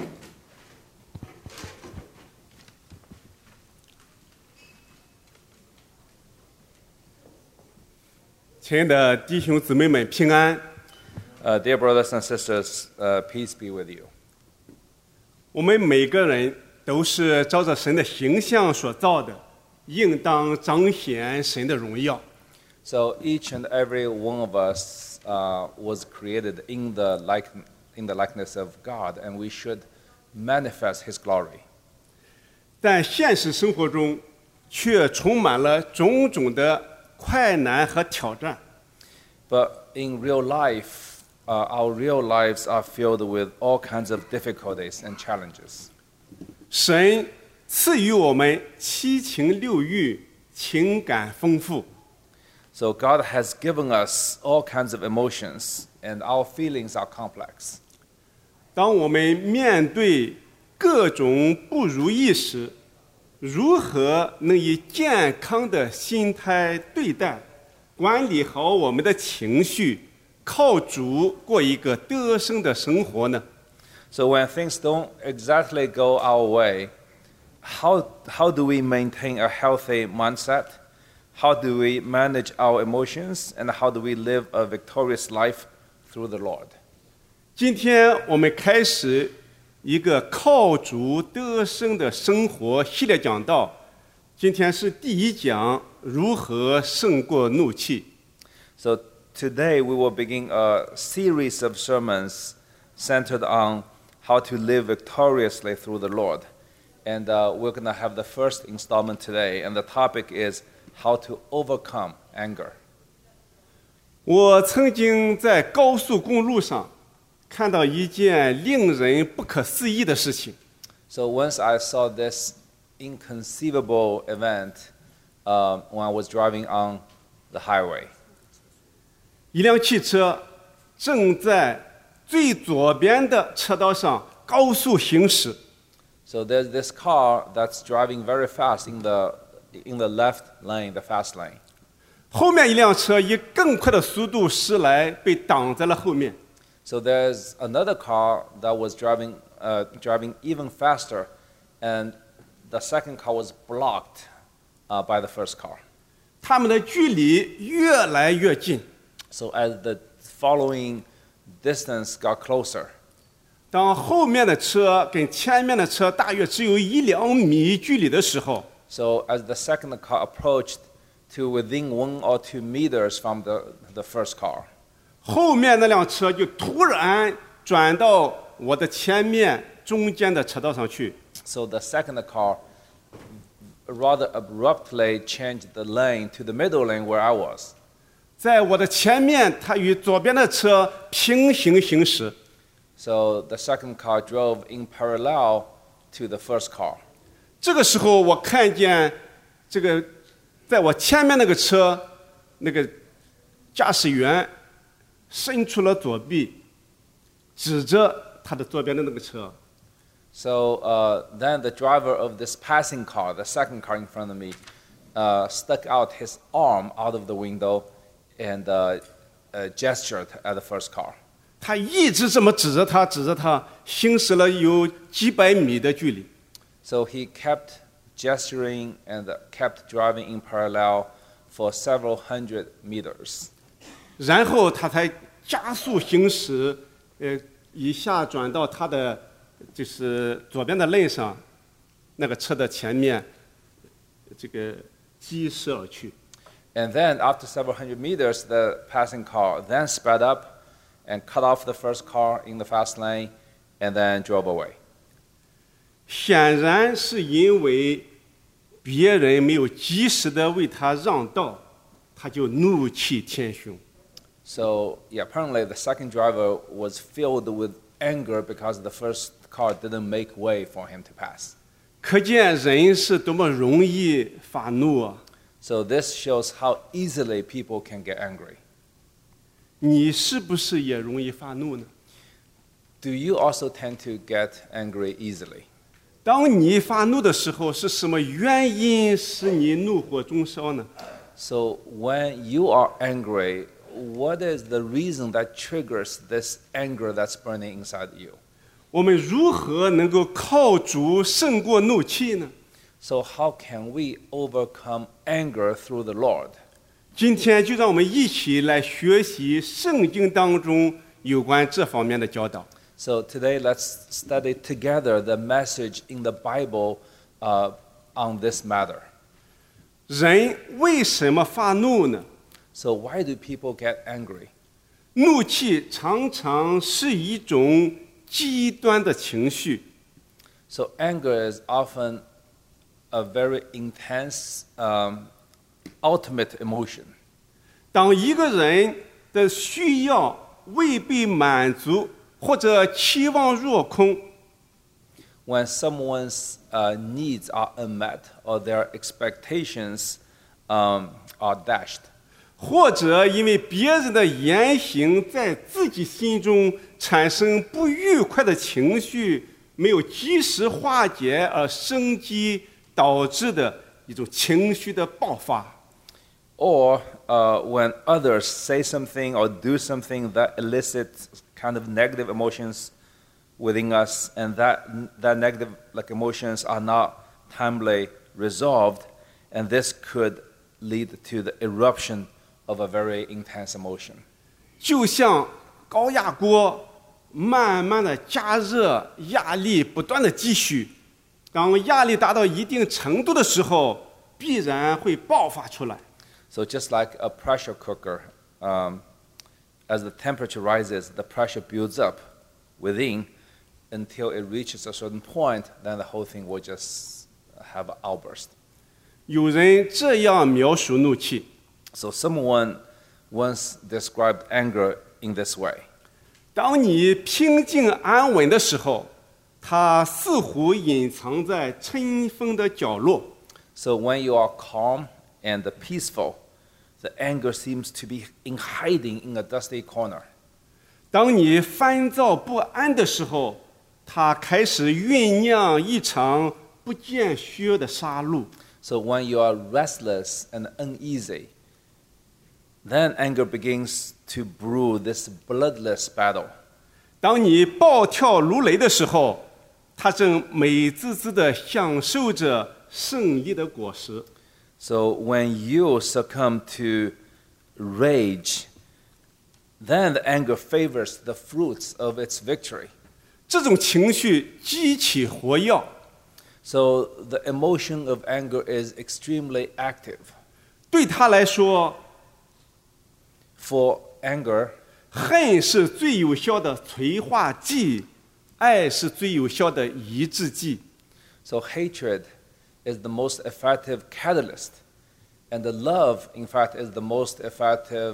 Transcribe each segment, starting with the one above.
亲爱的弟兄姊妹们，平安。 Dear brothers and sisters, peace be with you. 我们每个人都是照着神的形象所造的，应当彰显神的荣耀。 So each and every one of us was created in the likeness of God, and we should manifest His glory. 但现实生活中，却充满了种种的困难和挑战。 But in real life, our real lives are filled with all kinds of difficulties and challenges. 神赐予我们七情六欲，情感丰富。 So God has given us all kinds of emotions, and our feelings are complex. 当我们面对各种不如意时，如何能以健康的心态对待，管理好我们的情绪，靠主过一个得胜的生活呢？ So when things don't exactly go our way, how do we maintain a healthy mindset? How do we manage our emotions? And how do we live a victorious life through the Lord? 今天我们开始一个靠主得胜的生活系列讲道，今天是第一讲，如何胜过怒气。 So today we will begin a series of sermons centered on how to live victoriously through the Lord. And we're going to have the first installment today, and the topic is how to overcome anger. 我曾经在高速公路上看到一件令人不可思议的事情。 So once I saw this inconceivable event when I was driving on the highway. 一辆汽车正在最左边的车道上高速行驶， So there's this car that's driving very fast in the left lane, the fast lane. 后面一辆车以更快的速度驶来，被挡在了后面。 So there's another car that was driving even faster, and the second car was blocked by the first car. 他们的距离越来越近。 So as the following distance got closer, 当后面的车跟前面的车大约只有1-2米距离的时候， so as the second car approached to within 1 or 2 meters from the first car, 后面那辆车就突然转到我的前面中间的车道上去。 so the second car rather abruptly changed the lane to the middle lane where I was. 在我的前面，它与左边的车平行行驶。 So the second car drove in parallel to the first car. 这个时候，我看见这个在我前面那个车，那个驾驶员伸出了左臂，指着他的左边的那个车。 So then the driver of this passing car, the second car in front of me, stuck out his arm out of the window and gestured at the first car. 他一直这么指着他，行驶了有几百米的距离。 So he kept gesturing and kept driving in parallel for several hundred meters. 然后他才加速行驶，一下转到他的就是左边的类上，那个车的前面，这个疾驶而去。 And then after several hundred meters, the passing car then sped up and cut off the first car in the fast lane and then drove away. 显然是因为别人没有及时的为他让道，他就怒气填胸。 So yeah, apparently the second driver was filled with anger because the first car didn't make way for him to pass. 可见人是多么容易发怒啊！ So this shows how easily people can get angry. 你是不是也容易发怒呢？ Do you also tend to get angry easily? 当你发怒的时候，是什么原因使你怒火中烧呢？ So when you are angry, what is the reason that triggers this anger that's burning inside you? 我们如何能够靠主胜过怒气呢？ So how can we overcome anger through the Lord? 今天就让我们一起来学习圣经当中有关这方面的教导。 So today let's study together the message in the Bible on this matter. 人为什么发怒呢？ So why do people get angry? 怒气常常是一种极端的情绪， So anger is often a very intense, ultimate emotion. 当一个人的需要未被满足，或者期望落空， When someone's needs are unmet or their expectations are dashed, 或者因为别人的言行在自己心中产生不愉快的情绪，没有及时化解而升级导致的一种情绪的爆发。 or when others say something or do something that elicits kind of negative emotions within us, and that negative emotions are not timely resolved, and this could lead to the eruption of a very intense emotion. 就像高压锅慢慢的加热，压力不断的继续，当压力达到一定程度的时候，必然会爆发出来。 So just like a pressure cooker, as the temperature rises, the pressure builds up within until it reaches a certain point, then the whole thing will just have an outburst. 有人这样描述怒气： So someone once described anger in this way. 当你平静安稳的时候，它似乎隐藏在尘封的角落； So when you are calm and peaceful, the anger seems to be in hiding in a dusty corner. 当你烦躁不安的时候，它开始酝酿一场不见血的杀戮。 So when you are restless and uneasy, then anger begins to brew this bloodless battle. 当你暴跳如雷的时候，它正美滋滋地享受着胜利的果实。 So when you succumb to rage, then the anger favors the fruits of its victory. 这种情绪激起火药， So the emotion of anger is extremely active. 对他来说， For anger, 恨是最有效的催化剂，爱是最有效的抑制剂。 so hatred is the most effective catalyst, and the love, in fact, is the most effective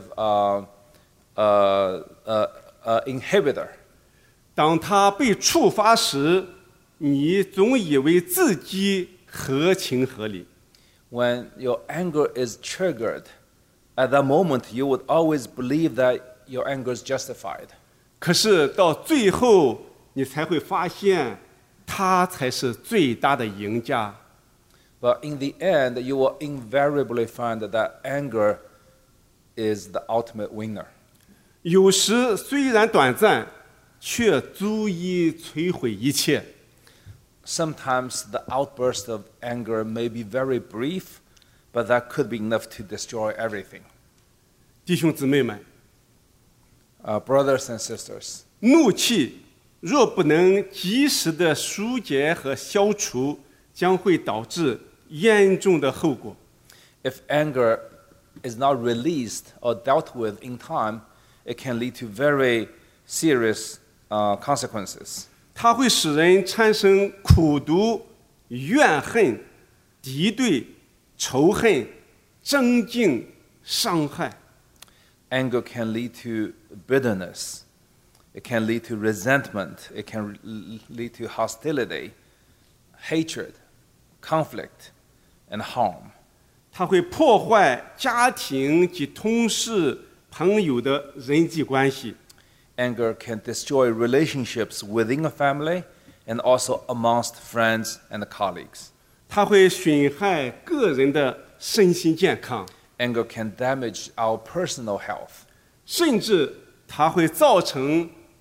inhibitor. 当它被触发时，你总以为自己合情合理。 When your anger is triggered, at that moment you would always believe that your anger is justified. 可是到最后，你才会发现，他才是最大的赢家。 But in the end, you will invariably find that anger is the ultimate winner. 有时虽然短暂，却足以摧毁一切。 Sometimes the outburst of anger may be very brief, but that could be enough to destroy everything. 弟兄姊妹们， Brothers and sisters, 怒气若不能及时的疏解和消除，将会导致严重的后果。 if anger is not released or dealt with in time, it can lead to very serious consequences. 它会使人产生苦毒、怨恨、敌对、仇恨、争竞、伤害。 Anger can lead to bitterness. It can lead to resentment. It can lead to hostility, hatred, conflict, and harm. 它会破坏家庭及同事、朋友的人际关系。 Anger can destroy relationships within a family and also amongst friends and colleagues. 它会损害个人的身心健康， Anger can damage our personal health. 甚至它会造成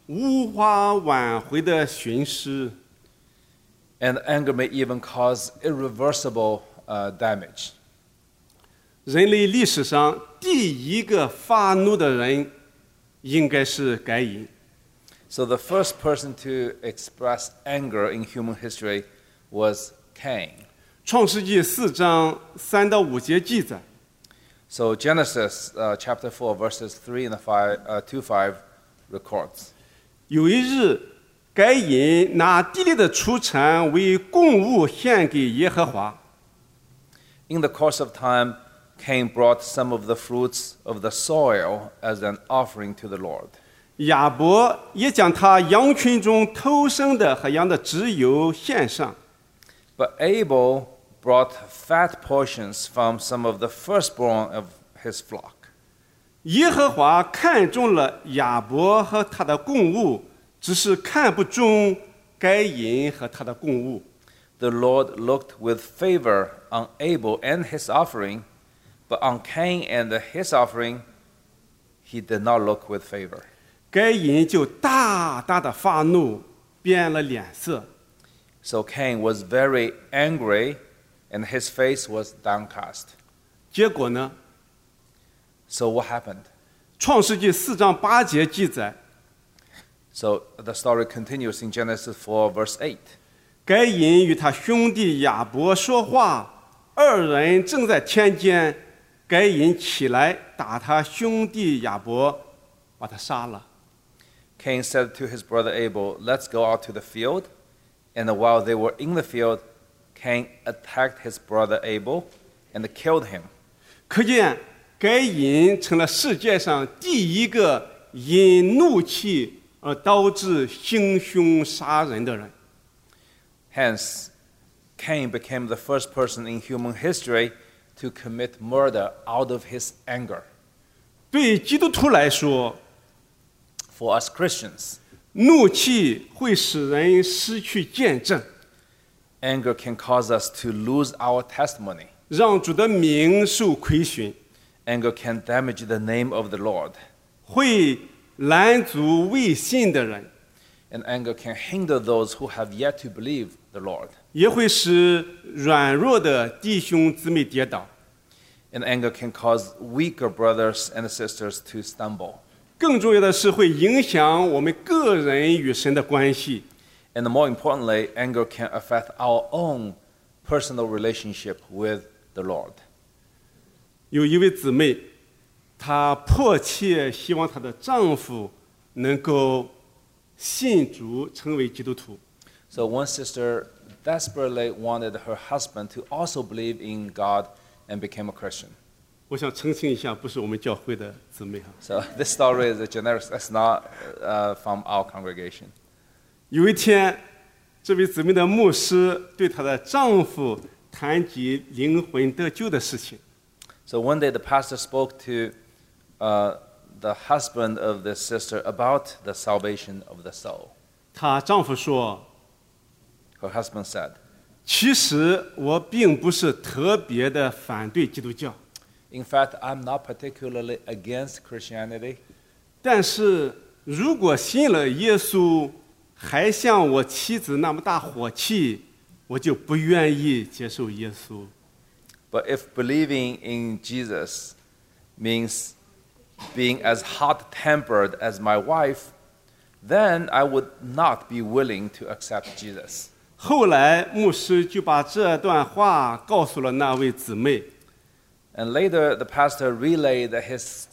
无法挽回的损失。 And anger may even cause irreversible damage. 人类历史上第一个发怒的人应该是该隐。 So the first person to express anger in human history was Cain. 创世纪4章3到5节记载， So Genesis chapter 4 verses 3 and 5, 2-5 records. 有一日，该隐拿地里的出产为供物献给耶和华。 In the course of time, Cain brought some of the fruits of the soil as an offering to the Lord. 亚伯也将他羊群中头生的和羊的脂油献上。 But Abel brought fat portions from some of the firstborn of his flock. 耶和华看中了亚伯和他的供物，只是看不中该隐和他的供物。 The Lord looked with favor on Abel and his offering, but on Cain and his offering, he did not look with favor. 该隐就大大的发怒，变了脸色。 So Cain was very angry, and his face was downcast. 结果呢， So what happened? 创世纪4章8节记载， So the story continues in Genesis 4, verse 8. 该隐与他兄弟亚伯说话，二人正在田间，该隐起来打他兄弟亚伯，把他杀了。 Cain said to his brother Abel, "Let's go out to the field." And while they were in the field, Cain attacked his brother Abel and killed him. 可见该隐成了世界上第一个因怒气而导致行凶杀人的人。 Hence, Cain became the first person in human history to commit murder out of his anger. 对基督徒来说， For us Christians, 怒气会使人失去见证， anger can cause us to lose our testimony. 让主的名受亏损， Anger can damage the name of the Lord. 会拦阻未信的人， And anger can hinder those who have yet to believe the Lord. 也会使软弱的弟兄姊妹跌倒。 And anger can cause weaker brothers and sisters to stumble. 更重要的是，会影响我们个人与神的关系。 And more importantly, anger can affect our own personal relationship with the Lord. 有一位姊妹，她迫切希望她的丈夫能够信主，成为基督徒。 So one sister desperately wanted her husband to also believe in God and become a Christian. 我想澄清一下，不是我们教会的姊妹哈。 So this story is a generic, that's not from our congregation. 有一天，这位姊妹的牧师对她的丈夫谈及灵魂得救的事情。 So one day the pastor spoke to the husband of this sister about the salvation of the soul. 她丈夫说 Her husband said,：“ 其实我并不是特别的反对基督教， In fact, I'm not particularly against Christianity, 但是如果信了耶稣，还像我妻子那么大火气，我就不愿意接受耶稣。 but if believing in Jesus means being as hot-tempered as my wife, then I would not be willing to accept Jesus." ” 后来牧师就把这段话告诉了那位姊妹， And later, the pastor relayed his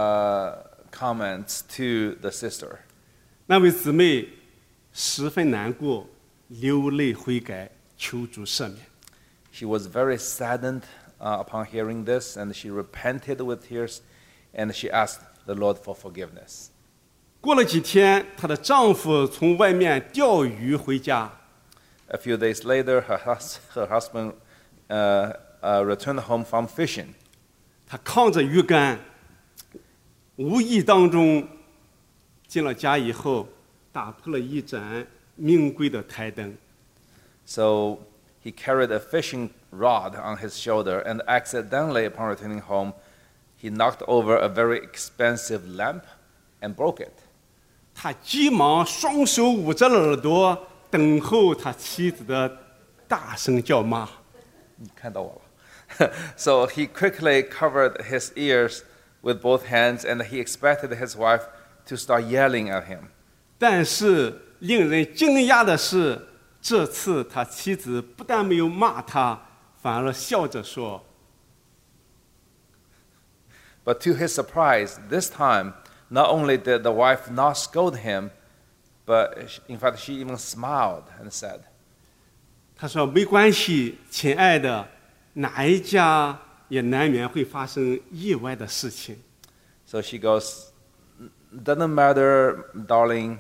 comments to the sister. 那位姊妹十分难过，流泪悔改，求主赦免。 She was very saddened upon hearing this, and she repented with tears, and she asked the Lord for forgiveness. 过了几天，她的丈夫从外面钓鱼回家， A few days later, her husband returned home from fishing. 他扛着鱼竿，无意当中进了家以后，打破了一盏名贵的台灯。 So he carried a fishing rod on his shoulder, and accidentally, upon returning home, he knocked over a very expensive lamp and broke it. 他急忙双手捂着耳朵，等候他妻子的大声叫骂。 你看到我了。So he quickly covered his ears with both hands, and he expected his wife to start yelling at him. 但是令人惊讶的是，这次他妻子不但没有骂他，反而笑着说。 But to his surprise, this time, not only did the wife not scold him, but in fact, she even smiled and said, 他说：“没关系，亲爱的，哪一家也难免会发生意外的事情。” So she goes, "Doesn't matter, darling.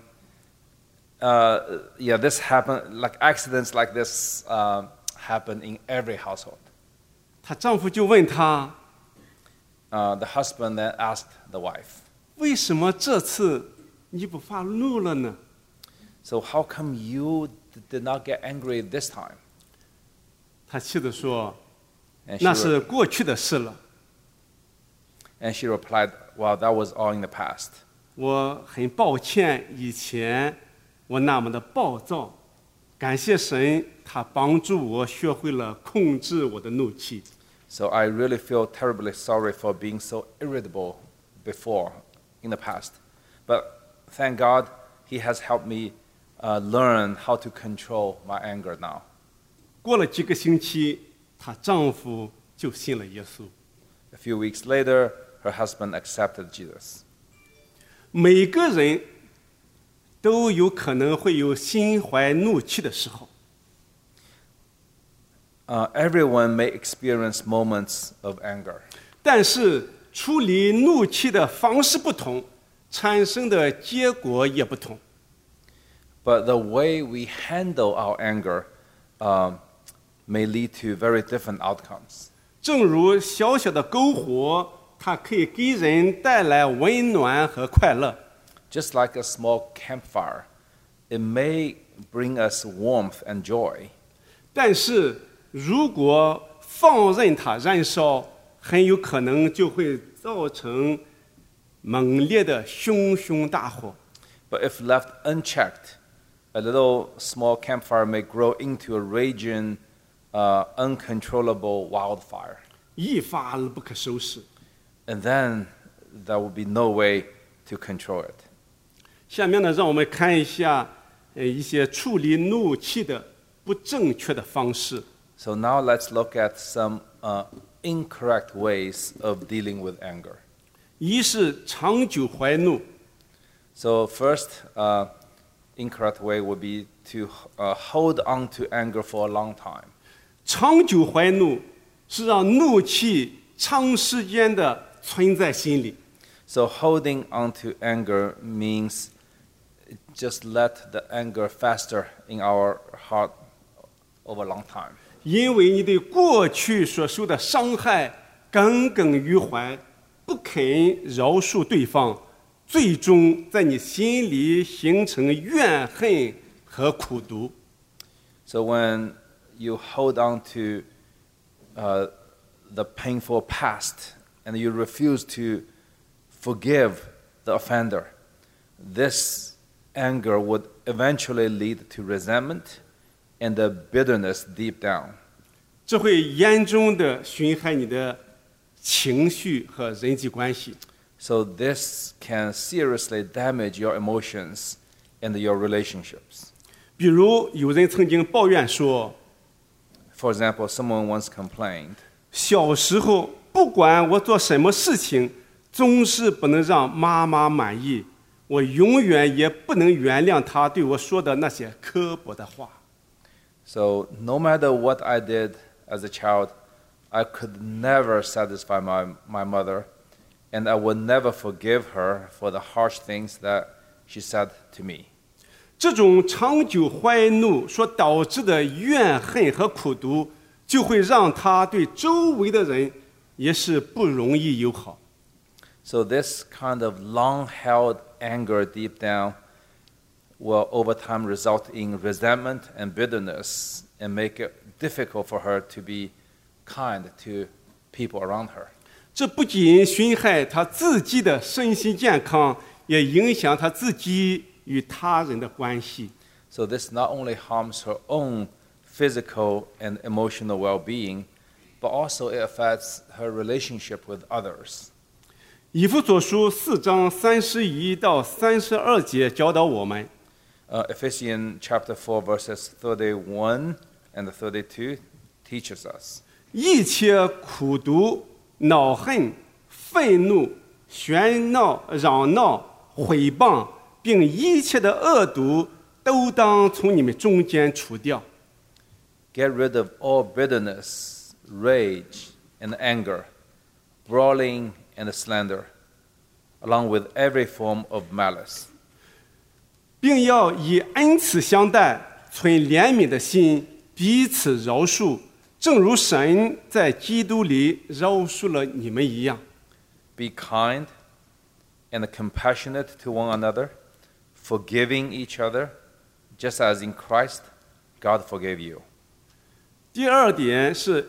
Yeah, this happened. Like accidents like this happen in every household." 她丈夫就问她 The husband then asked the wife, 为什么这次你不发怒了呢？ "So how come you did not get angry this time?" 她妻子说 And 那 she, 是过去的事了， and she replied, "Well, that was all in the past. 我很抱歉以前我那么的暴躁，感谢神，他帮助我学会了控制我的怒气。 So I really feel terribly sorry for being so irritable before in the past. But thank God He has helped me learn how to control my anger now." 过了几个星期，她丈夫就信了耶稣。 A few weeks later, her husband accepted Jesus. 每个人都有可能会有心怀怒气的时候， Everyone may experience moments of anger. 但是处理怒气的方式不同，产生的结果也不同。 But the way we handle our anger may lead to very different outcomes. 正如小小的篝火，它可以给人带来温暖和快乐， Just like a small campfire, it may bring us warmth and joy. 但是如果放任它燃烧，很有可能就会造成猛烈的熊熊大火。 But if left unchecked, a little small campfire may grow into a raging, uncontrollable wildfire. 一发而不可收拾。 And then there will be no way to control it. 下面呢，让我们看一下一些处理怒气的不正确的方式。 So now let's look at some incorrect ways of dealing with anger. 一是长久怀怒， So first, incorrect way would be to hold on to anger for a long time. 长久怀怒是让怒气长时间的存在心里。 So holding on to anger means just let the anger fester in our heart over a long time. 因为你对过去所受的伤害耿耿于怀，不肯饶恕对方，最终在你心里形成怨恨和苦毒。 So when you hold on to the painful past and you refuse to forgive the offender, this anger would eventually lead to resentment and the bitterness deep down. 这会严重的损害你的情绪和人际关系。 So this can seriously damage your emotions and your relationships. 比如，有人曾经抱怨说， For example, someone once complained, 小时候不管我做什么事情，总是不能让妈妈满意，我永远也不能原谅她对我说的那些刻薄的话。 so no matter what I did as a child, I could never satisfy my mother, and I would never forgive her for the harsh things that she said to me. 这种长久怀怒所导致的怨恨和苦毒，就会让他对周围的人也是不容易友好。 So this kind of long-held anger deep down will over time result in resentment and bitterness and make it difficult for her to be kind to people around her. 这不仅损害他自己的身心健康， 也影响他自己与他人的关系。 So this not only harms her own physical and emotional well-being, but also it affects her relationship with others. 以弗所书4章31到32节教导我们， Ephesians chapter 4 verses 31 and 32 teaches us. 一切苦毒、恼恨、愤怒、喧闹、嚷闹、毁谤，并一切的恶毒，都当从你们中间除掉。 Get rid of all bitterness, rage, and anger, brawling and slander, along with every form of malice. 并要以恩慈相待，存怜悯的心，彼此饶恕，正如神在基督里饶恕了你们一样。 Be kind and compassionate to one another, forgiving each other, just as in Christ God forgave you. 第二点是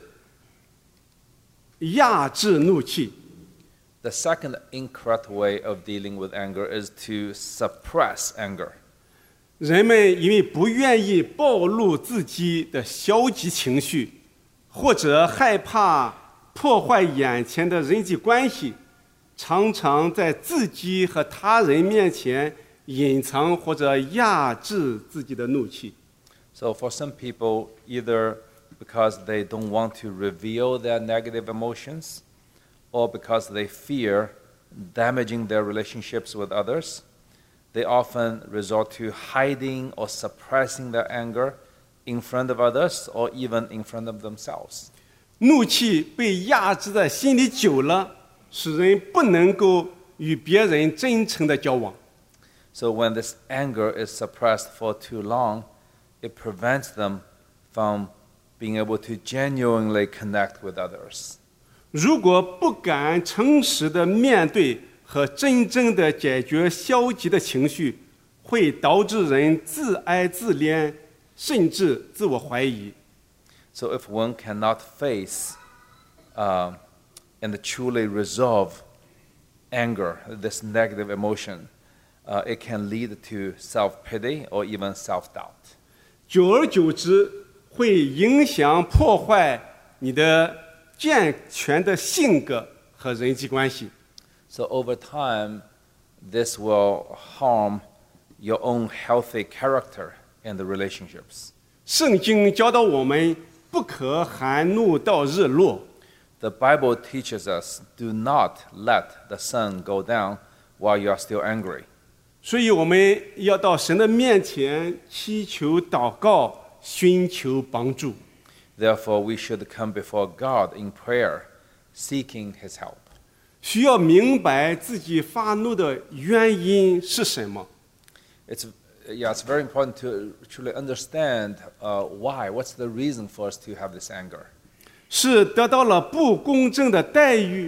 压制怒气。 The second incorrect way of dealing with anger is to suppress anger. 人们因为不愿意暴露自己的消极情绪，或者害怕破坏眼前的人际关系，常常在自己和他人面前隐藏或者压制自己的怒气。 So for some people, either because they don't want to reveal their negative emotions, or because they fear damaging their relationships with others, they often resort to hiding or suppressing their anger in front of others or even in front of themselves. 怒气被压制在心里久了，使人不能够与别人真诚的交往。 So when this anger is suppressed for too long, it prevents them from being able to genuinely connect with others. 如果不敢诚实的面对和真正的解决消极的情绪，会导致人自哀自怜，甚至自我怀疑。 So if one cannot face and truly resolve anger, this negative emotion, it can lead to self-pity or even self-doubt. 久而久之，会影响破坏你的健全的性格和人际关系。 So over time, this will harm your own healthy character and the relationships. 圣经教导我们不可含怒到日落。 The Bible teaches us, do not let the sun go down while you are still angry. 所以我们要到神的面前祈求祷告，寻求帮助。 Therefore, we should come before God in prayer, seeking His help. 需要明白自己发怒的原因是什么。 It's very important to truly understand why. What's the reason for us to have this anger? 是得到了不公正的待遇，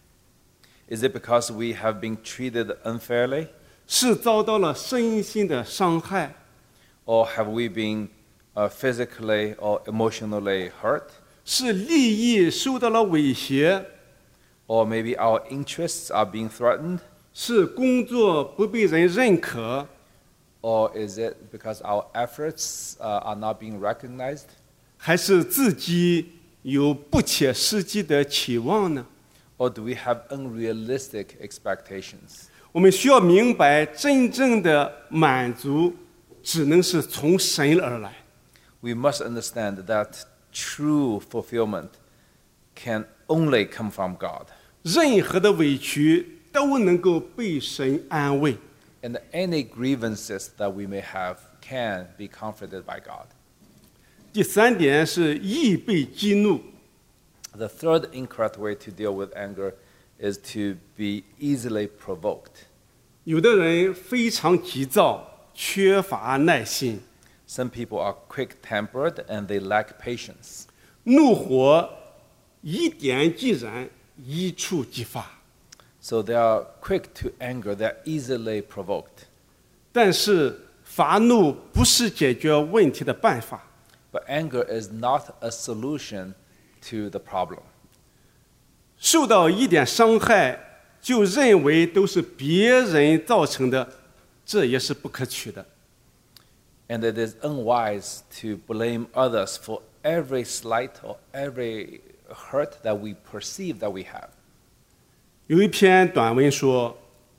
Is it because we have been treated unfairly? 是遭到了身心的伤害， Or have we been physically or emotionally hurt? 是利益受到了威胁， Or maybe our interests are being threatened? 是工作不被人认可， Or is it because our efforts are not being recognized? 还是自己有不切实际的期望呢？ Or do we have unrealistic expectations? 我们需要明白，真正的满足只能是从神而来。 We must understand that true fulfillment can only come from God. 任何的委屈都能够被神安慰。 And any grievances that we may have can be comforted by God. 第三点是易被激怒， The third incorrect way to deal with anger is to be easily provoked. 有的人非常急躁，缺乏耐心， Some people are quick-tempered and they lack patience. 怒火一点即燃，一触即发。 So they are quick to anger, they're easily provoked. 但是发怒不是解决问题的办法。 But anger is not a solution to the problem. 受到一点伤害， 就认为都是别人造成的，这也是不可取的。 And it is unwise to blame others for every slight or every hurt that we perceive that we have. 有一篇短文说，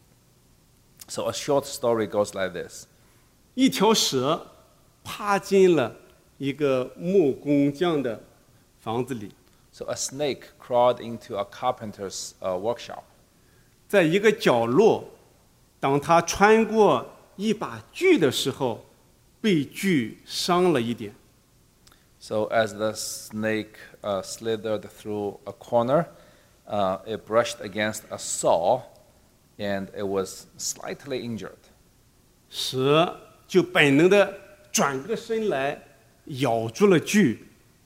So a short story goes like this. 一条蛇爬进了一个木工匠的房子里， So a snake crawled into a carpenter's workshop. 在一个角落，当他穿过一把锯的时候，被锯伤了一点。 So as the snake slithered through a corner, it brushed against a saw, and it was slightly injured. 蛇就本能地转过身来，咬住了锯。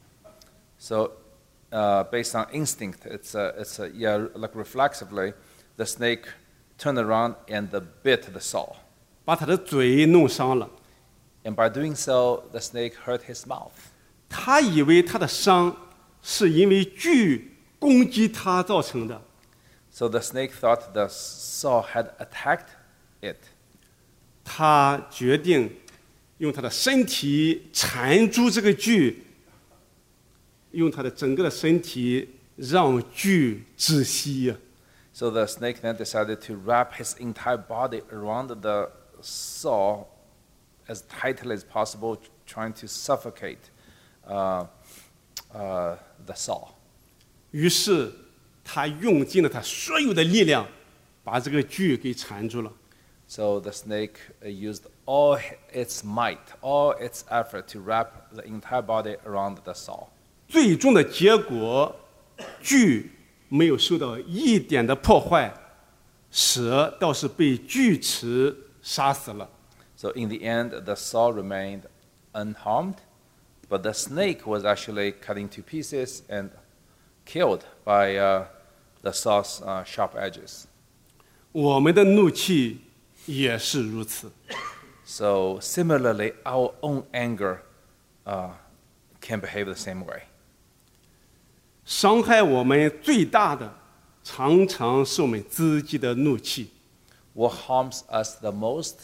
So based on instinct, like reflexively, the snake turned around and bit the saw. 把他的嘴弄伤了。 And by doing so, the snake hurt his mouth. 他以为他的伤是因为锯攻击他造成的， So the snake thought the saw had attacked it. 他决定用他的身体缠住这个锯，用他的整个的身体让锯窒息呀。 So the snake then decided to wrap his entire body around the saw as tightly as possible, trying to suffocate the saw. 于是他用尽了他所有的力量，把这个锯给缠住了。 So the snake used all its might, all its effort to wrap the entire body around the saw. 最终的结果，锯没有受到一点的破坏，蛇倒是被锯齿杀死了。 So in the end, the saw remained unharmed, but the snake was actually cut into pieces and killed by the saw's sharp edges. 我们的怒气也是如此。 So similarly, our own anger can behave the same way. 伤害我们最大的，常常是我们自己的怒气。 What harms us the most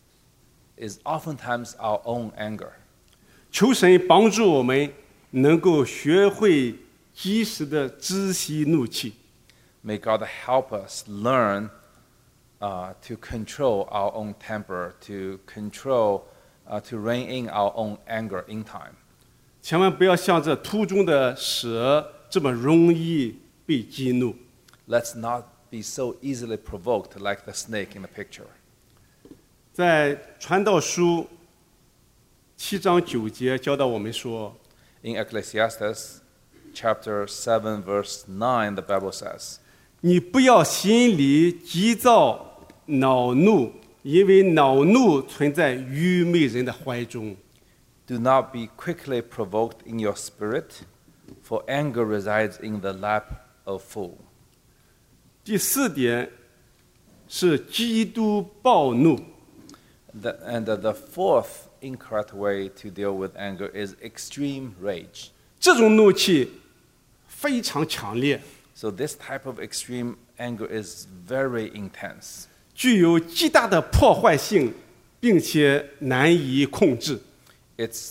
is oftentimes our own anger. 求神帮助我们能够学会及时的知悉怒气。 May God help us learn to control our own temper, to rein in our own anger in time. 千万不要像这图中的蛇这么容易被激怒。 Let's not be so easily provoked like the snake in the picture. 在传道书7章9节教导我们说， In Ecclesiastes chapter 7, verse 9, the Bible says, 你不要心里急躁恼怒，因为恼怒存在愚昧人的怀中。 Do not be quickly provoked in your spirit, for anger resides in the lap of fool. 第4点是极度暴怒。 The fourth incorrect way to deal with anger is extreme rage. 这种怒气非常强烈， So this type of extreme anger is very intense. 具有极大的破坏性，并且难以控制。 It's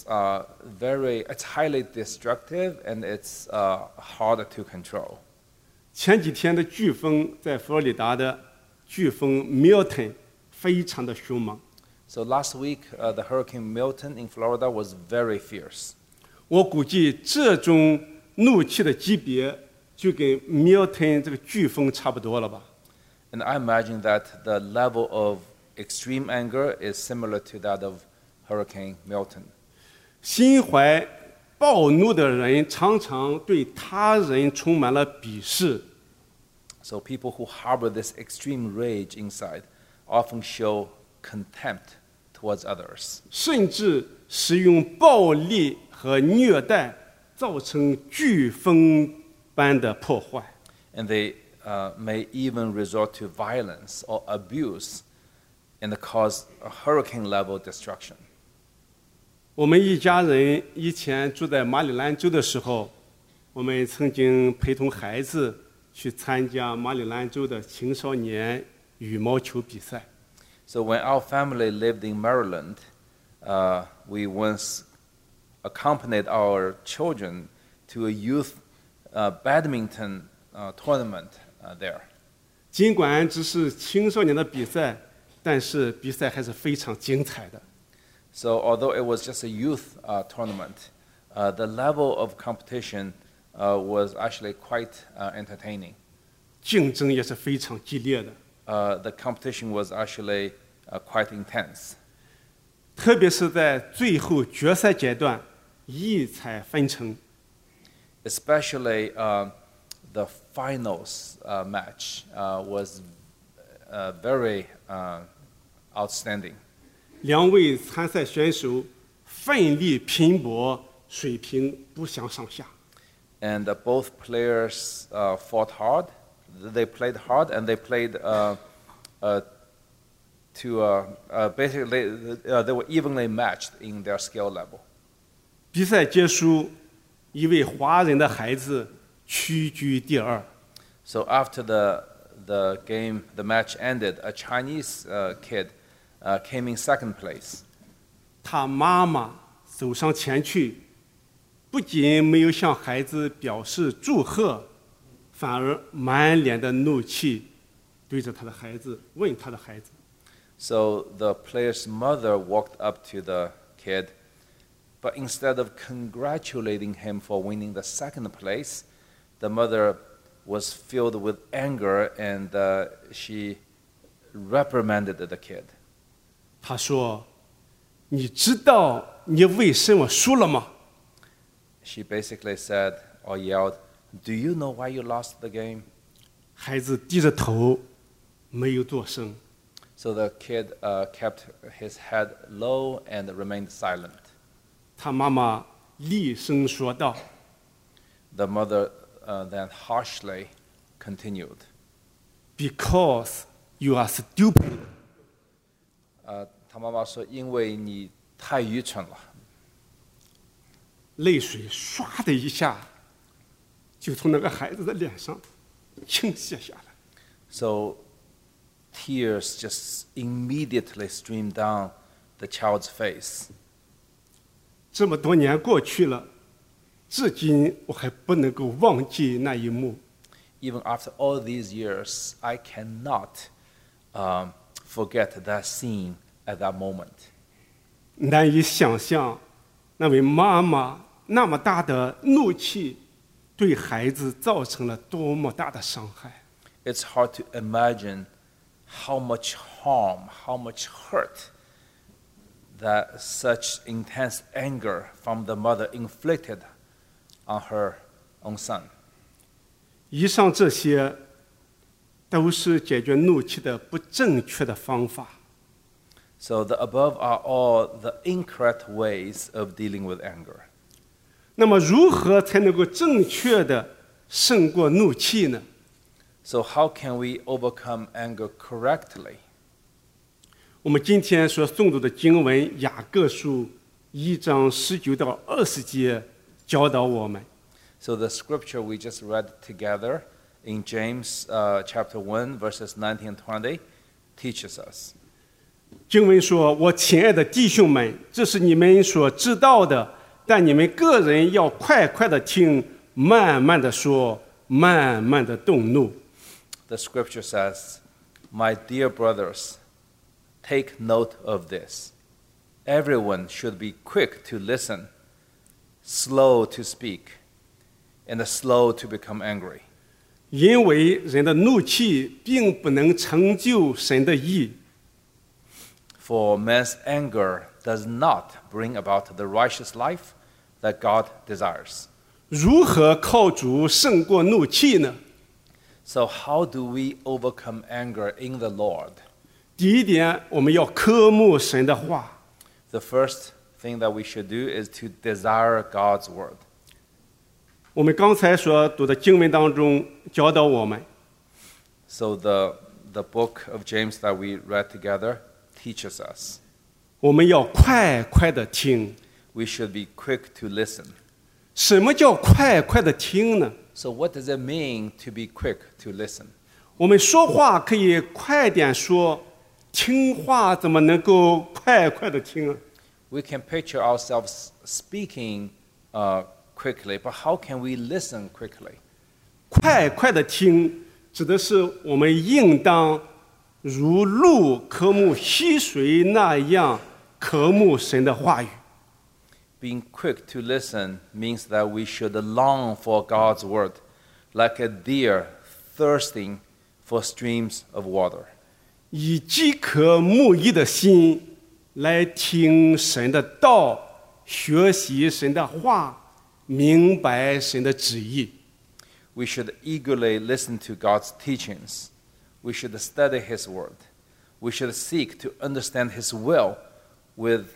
highly destructive and it's hard to control. 前几天的飓风在佛罗里达的飓风 Milton 非常的凶猛。 So last week, the Hurricane Milton in Florida was very fierce. 我估计这种怒气的级别就跟 Milton 这个飓风差不多了吧。 And I imagine that the level of extreme anger is similar to that of Hurricane Milton. 心怀暴怒的人常常对他人充满了鄙视， So people who harbor this extreme rage inside often show contempt towards others. 甚至使用暴力和虐待，造成飓风般的破坏。 And they may even resort to violence or abuse and cause a hurricane-level destruction. 我们一家人以前住在马里兰州的时候，我们曾经陪同孩子去参加马里兰州的青少年羽毛球比赛。 So when our family lived in Maryland, we once accompanied our children to a youth badminton tournament there. 尽管只是青少年的比赛，但是比赛还是非常精彩的。 So although it was just a youth tournament, the level of competition was actually quite entertaining. 竞争也是非常激烈的。 The competition was actually quite intense. 特别是在最后决赛阶段，一彩纷呈。 Especially the finals match was very outstanding. 两位参赛选手奋力拼搏，水平不相上下。 And both players fought hard. They played hard, and they played basically they were evenly matched in their skill level. 比赛结束，一位华人的孩子屈居第二。 So after the game, the match ended. A Chinese kid came in second place. 他妈妈走上前去，不仅没有向孩子表示祝贺，反而满脸的怒气，对着他的孩子问他的孩子。 So the player's mother walked up to the kid, but instead of congratulating him for winning the second place, the mother was filled with anger and she reprimanded the kid. 他说：“你知道你为什么输了吗？” She basically said or yelled, "Do you know why you lost the game?" 孩子低着头，没有作声。 So the kid kept his head low and remained silent. 他妈妈厉声说道 The mother then harshly continued. ：“Because you are stupid。” 他妈妈说：“因为你太愚蠢了。” 泪水唰的一下，就从那个孩子的脸上倾泻下来。 So tears just immediately streamed down the child's face. 这么多年过去了，至今我还不能够忘记那一幕。 Even after all these years, I cannot forget that scene at that moment. 难以想象，那位妈妈那么大的怒气，对孩子造成了多么大的伤害。 It's hard to imagine how much harm, how much hurt that such intense anger from the mother inflicted on her own son. 以上这些都是解决怒气的不正确的方法。 So the above are all the incorrect ways of dealing with anger. 那么，如何才能够正确的胜过怒气呢？ So how can we overcome anger correctly? 我们今天所诵读的经文《雅各书》1章19到20节教导我们。 So the scripture we just read together in James chapter 1 verses 19 and 20 teaches us. 经文说：“我亲爱的弟兄们，这是你们所知道的，但你们个人要快快的听，慢慢的说，慢慢的动怒。” The scripture says, "My dear brothers, take note of this. Everyone should be quick to listen, slow to speak, and slow to become angry. 因为人的怒气并不能成就神的义。 For man's anger does not bring about the righteous life that God desires." 如何靠主胜过怒气呢？ So how do we overcome anger in the Lord? 第一点，我们要渴慕神的话。 The first thing that we should do is to desire God's word. 我们刚才所读的经文当中教导我们， So the book of James that we read together teaches us. 我们要快快的听， We should be quick to listen. 什么叫快快的听呢？ So what does it mean to be quick to listen? 我们说话可以快点说，听话怎么能够快快的听啊？ We can picture ourselves speaking quickly, but how can we listen quickly? 快快的听，指的是我们应当如鹿渴慕溪水那样渴慕神的话语。 Being quick to listen means that we should long for God's word, like a deer thirsting for streams of water. 以饥渴慕义的心来听神的道，学习神的话，明白神的旨意。 We should eagerly listen to God's teachings. We should study His word. We should seek to understand His will with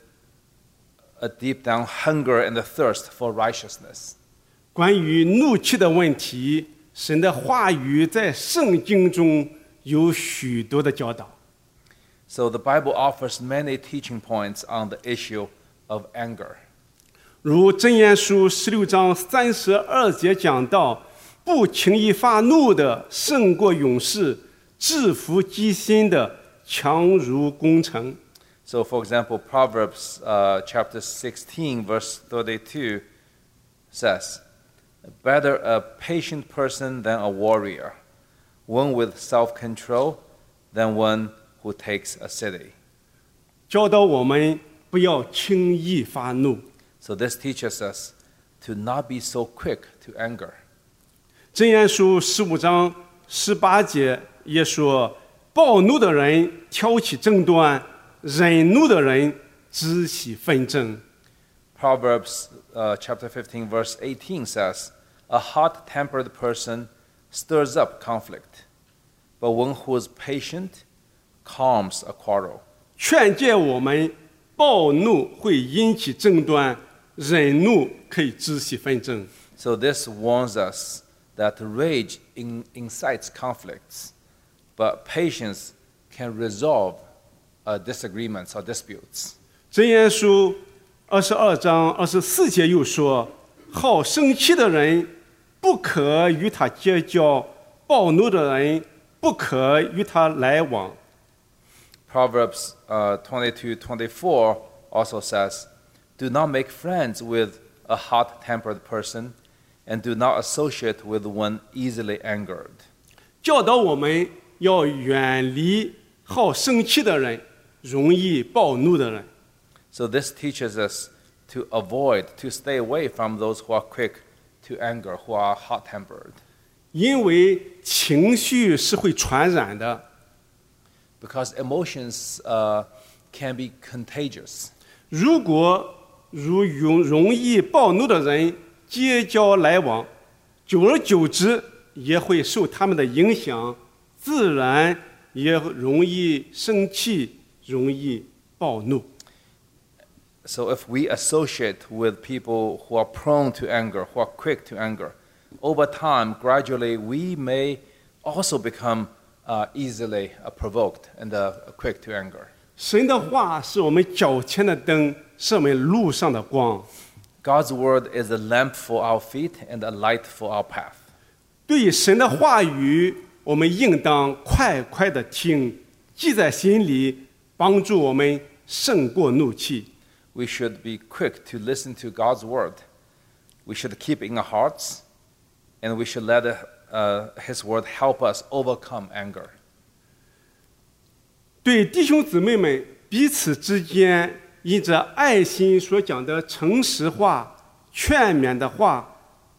a deep down hunger and a thirst for righteousness. 关于怒气的问题，神的话语在圣经中有许多的教导。 So the Bible offers many teaching points on the issue of anger. 如箴言书16章32节讲到，不轻易发怒的胜过勇士，制服己心的强如攻城。 So, for example, Proverbs chapter 16, verse 32 says, Better a patient person than a warrior, one with self-control than one who takes a city. 教导我们不要轻易发怒。 So this teaches us to not be so quick to anger. 箴言书15章18节也说，暴怒的人挑起争端，忍怒的人止息纷争。 Proverbs chapter 15, verse 18 says, A hot-tempered person stirs up conflict, but one who is patient calms a quarrel. 劝诫我们，暴怒会引起争端，忍怒可以止息纷争。 So this warns us that rage incites conflicts, but patience can resolve disagreements or disputes. 箴言书22章24节又说：“好生气的人不可与他结交，暴怒的人不可与他来往。” Proverbs 22:24 also says, Do not make friends with a hot-tempered person, and do not associate with one easily angered. 教导我们要远离好生气的人，容易暴怒的人。 So this teaches us to avoid, to stay away from those who are quick to anger, who are hot-tempered. 因为情绪是会传染的。 Because emotions can be contagious. 如果容易暴怒的人结交来往，久而久之也会受他们的影响，自然也容易生气，容易暴怒。 So if we associate with people who are prone to anger, who are quick to anger, over time, gradually, we may also become easily provoked and quick to anger. 神的话是我们脚前的灯，是我们路上的光。 God's word is a lamp for our feet and a light for our path. 对于神的话语，我们应当快快的听，记在心里，帮助我们胜过怒气。 We should be quick to listen to God's word. We should keep it in our hearts, and we should let His word help us overcome anger. 对弟兄姊妹们彼此之间，因着爱心所讲的诚实话、劝勉的话，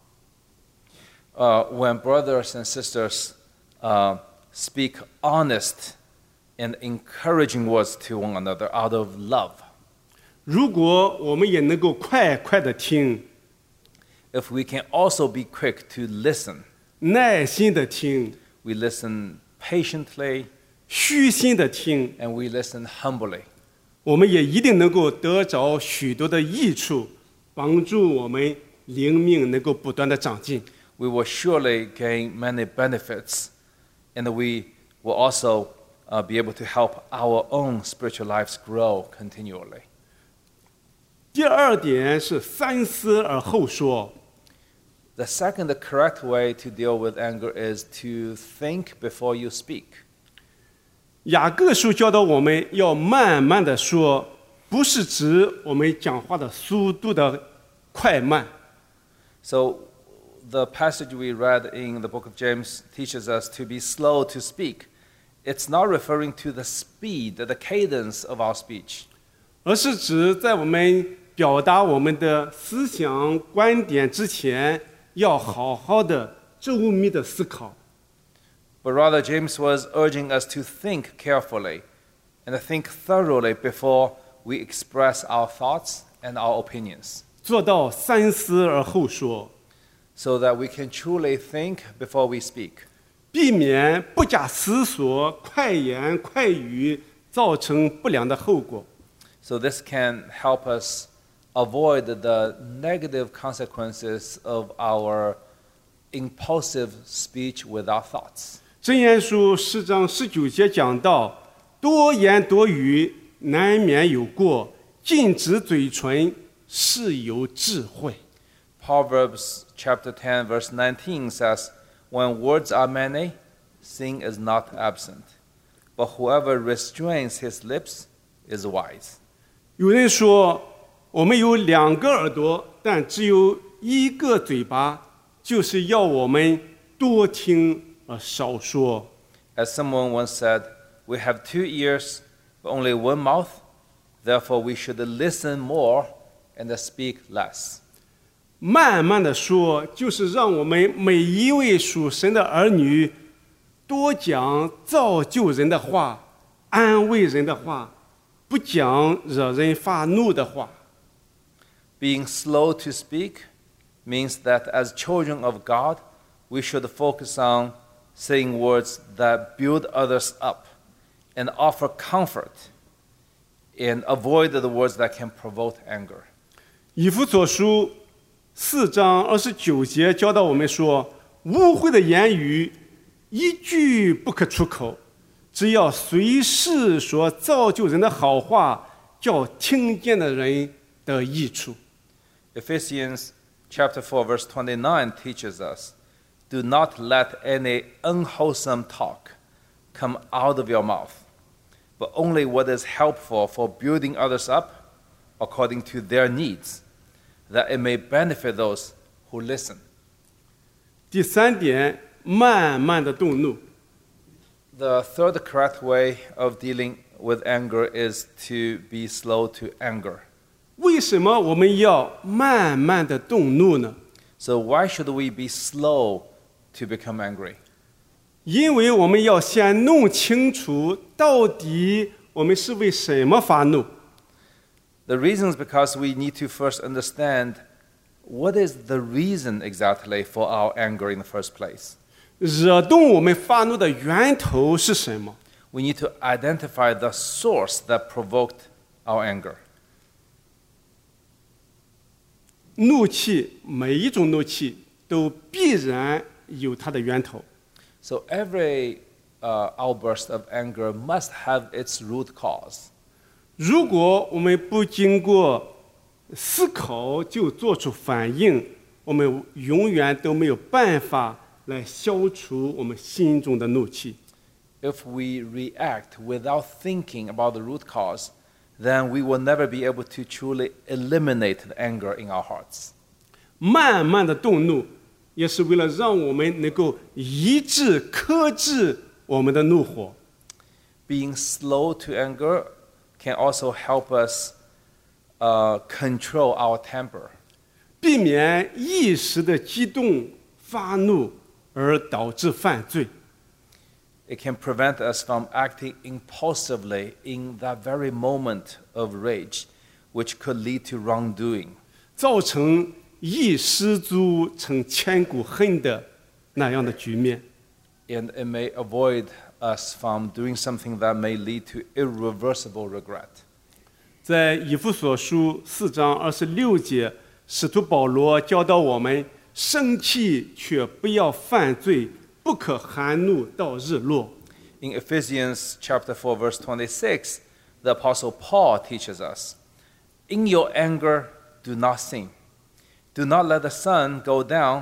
When brothers and sisters speak honest and encouraging words to one another out of love, 如果我们也能够快快的听， if we can also be quick to listen, 耐心的听， we listen patiently 虚心的听， and we listen humbly, 我们也一定能够得着许多的益处，帮助我们灵命能够不断的长进。 we will surely gain many benefits, and we will also be able to help our own spiritual lives grow continually. 第二点是三思而后说， The second, the correct way to deal with anger is to think before you speak. 雅各书教导我们要慢慢的说，不是指我们讲话的速度的快慢。 So the passage we read in the book of James teaches us to be slow to speak. It's not referring to the speed, the cadence of our speech. 而是指在我们表达我们的思想观点之前，要好好的周密的思考。 But rather, James was urging us to think carefully and to think thoroughly before we express our thoughts and our opinions, 做到三思而后说， so that we can truly think before we speak, 避免不假思索、快言快语造成不良的后果。 so this can help us avoid the negative consequences of our impulsive speech without thoughts. 箴言书4章19节讲到，多言多语难免有过，禁止嘴唇是有智慧。 Proverbs chapter 10 verse 19 says, "When words are many, sin is not absent, but whoever restrains his lips is wise." 有人说，我们有2个耳朵，但只有1个嘴巴，就是要我们多听而少说。 As someone once said, "We have 2 ears, but only 1 mouth, therefore we should listen more and speak less." 慢慢的说，就是让我们每一位属神的儿女多讲造就人的话，安慰人的话，不讲惹人发怒的话。 Being slow to speak means that as children of God, we should focus on saying words that build others up and offer comfort and avoid the words that can provoke anger. 以弗所书4章29节教导我们说，污秽的言语一句不可出口，只要随时说造就人的好话，叫听见的人得益处。 Ephesians chapter 4 verse 29 teaches us, "Do not let any unwholesome talk come out of your mouth, but only what is helpful for building others up according to their needs, that it may benefit those who listen." 第3点，慢慢的动怒。 The third correct way of dealing with anger is to be slow to anger. 为什么我们要慢慢的动怒呢？ So why should we be slow to become angry? 因为我们要先弄清楚，到底我们是为什么发怒。 The reason is because we need to first understand what is the reason exactly for our anger in the first place. 惹动我们发怒的源头是什么？ We need to identify the source that provoked our anger. 怒气，每一种怒气都必然有它的源头。 So every outburst of anger must have its root cause. 如果我们不经过思考就做出反应，我们永远都没有办法来消除我们心中的怒气。 If we react without thinking about the root cause, then we will never be able to truly eliminate the anger in our hearts. 慢慢的动怒，也是为了让我们能够一致克制我们的怒火。 Being slow to anger can also help us control our temper. 避免一时的激动发怒而导致犯罪。 It can prevent us from acting impulsively in that very moment of rage, which could lead to wrongdoing. 造成一失足成千古恨的那样的局面。 And it may avoid us from doing something that may lead to irreversible regret. 在以弗所书4章26节，使徒保罗教导我们：生气却不要犯罪，不可含怒到日落。 In Ephesians chapter 4 verse 26, the apostle Paul teaches us, "In your anger do not sin. Do not let the sun go down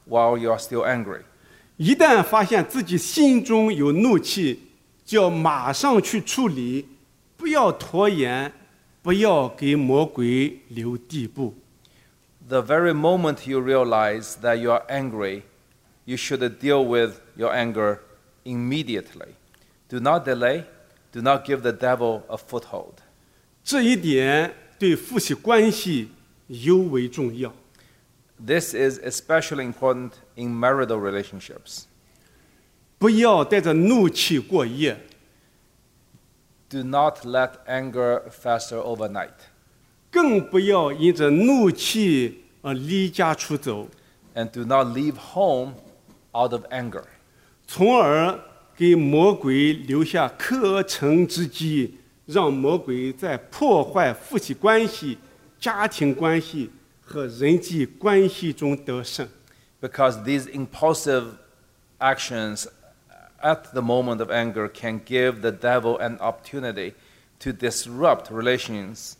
while you are still angry. 一旦发现自己心中有怒气，就要马上去处理，不要拖延，不要给魔鬼留地步。 The very moment you realize that you are angry, you should deal with your anger immediately. Do not delay. Do not give the devil a foothold. 这一点对夫妻关系尤为重要。 This is especially important in marital relationships. 不要带着怒气过夜， Do not let anger fester overnight. 更不要因着怒气而离家出走， And do not leave home out of anger. 从而给魔鬼留下可乘之机，让魔鬼在破坏夫妻关系、家庭关系和人际关系中得胜。 Because these impulsive actions at the moment of anger can give the devil an opportunity to disrupt relationships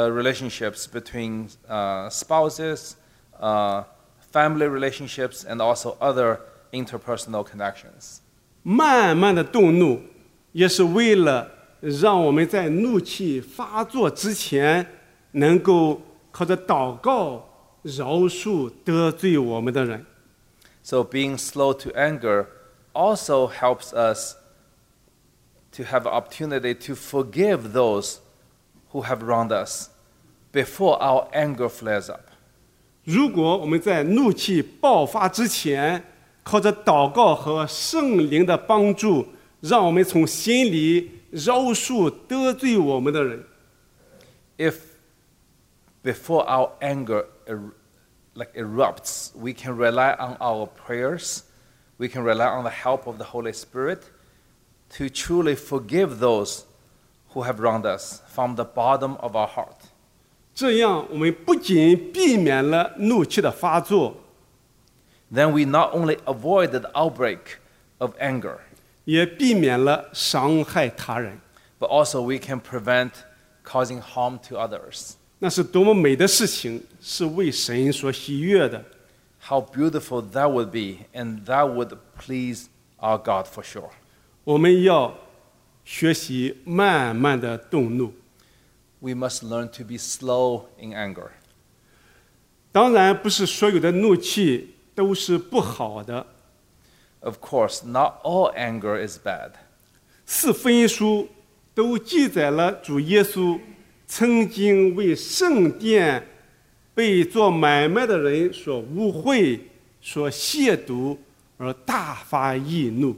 between spouses, family relationships, and also other interpersonal connections. 慢慢的动怒，也是为了让我们在怒气发作之前，能够靠着祷告饶恕得罪我们的人。 So being slow to anger also helps us to have an opportunity to forgive those who have wronged us before our anger flares up. 如果我们在怒气爆发之前，靠着祷告和圣灵的帮助，让我们从心里饶恕得罪我们的人。 If before our anger erupts, we can rely on our prayers, we can rely on the help of the Holy Spirit to truly forgive those who have wronged us from the bottom of our heart. 这样，我们不仅避免了怒气的发作， Then we not only avoid the outbreak of anger, 也避免了伤害他人。 but also we can prevent causing harm to others. 那是多么美的事情，是为神所喜悦的。 How beautiful that would be, and that would please our God for sure. 我们要学习慢慢的动怒。 We must learn to be slow in anger. 当然，不是所有的怒气都是不好的。 Of course, not all anger is bad. 四福音书都记载了主耶稣曾经为圣殿被做买卖的人所污秽、所亵渎而大发易怒。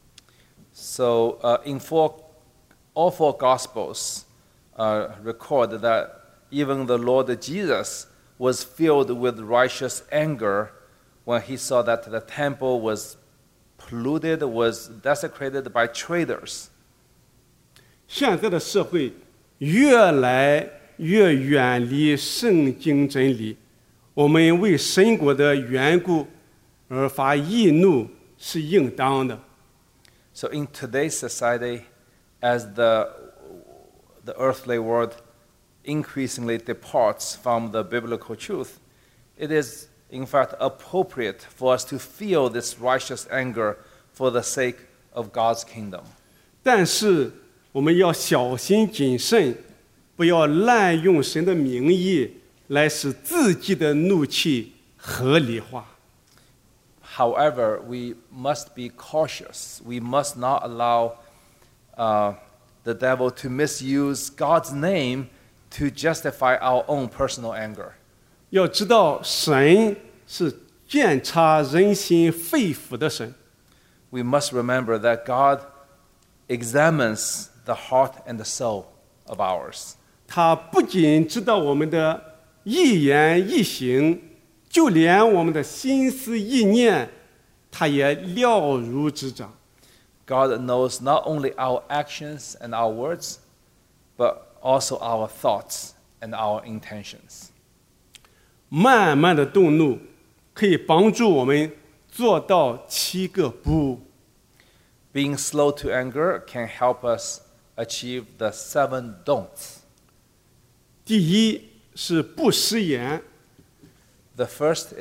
So in all four Gospels record that even the Lord Jesus was filled with righteous anger when he saw that the temple was polluted, was desecrated by traders. 现在的社会越来越远离圣经真理，我们为神国的缘故而发易怒是应当的。 So in today's society, as the earthly world increasingly departs from the biblical truth, it is in fact appropriate for us to feel this righteous anger for the sake of God's kingdom. 但是我们要小心谨慎，不要滥用神的名义来使自己的怒气合理化。 However, we must be cautious. We must not allow the devil to misuse God's name to justify our own personal anger. 要知道，神是鉴察人心肺腑的神。 We must remember that God examines the heart and the soul of ours. 他不仅知道我们的一言一行，就连我们的心思意念，他也了如指掌。 God knows not only our actions and our words, but also our thoughts and our intentions. 慢慢的动怒，可以帮助我们做到7个不。 Being slow to anger can help us achieve the 7 don'ts. 第一是不食言， The first is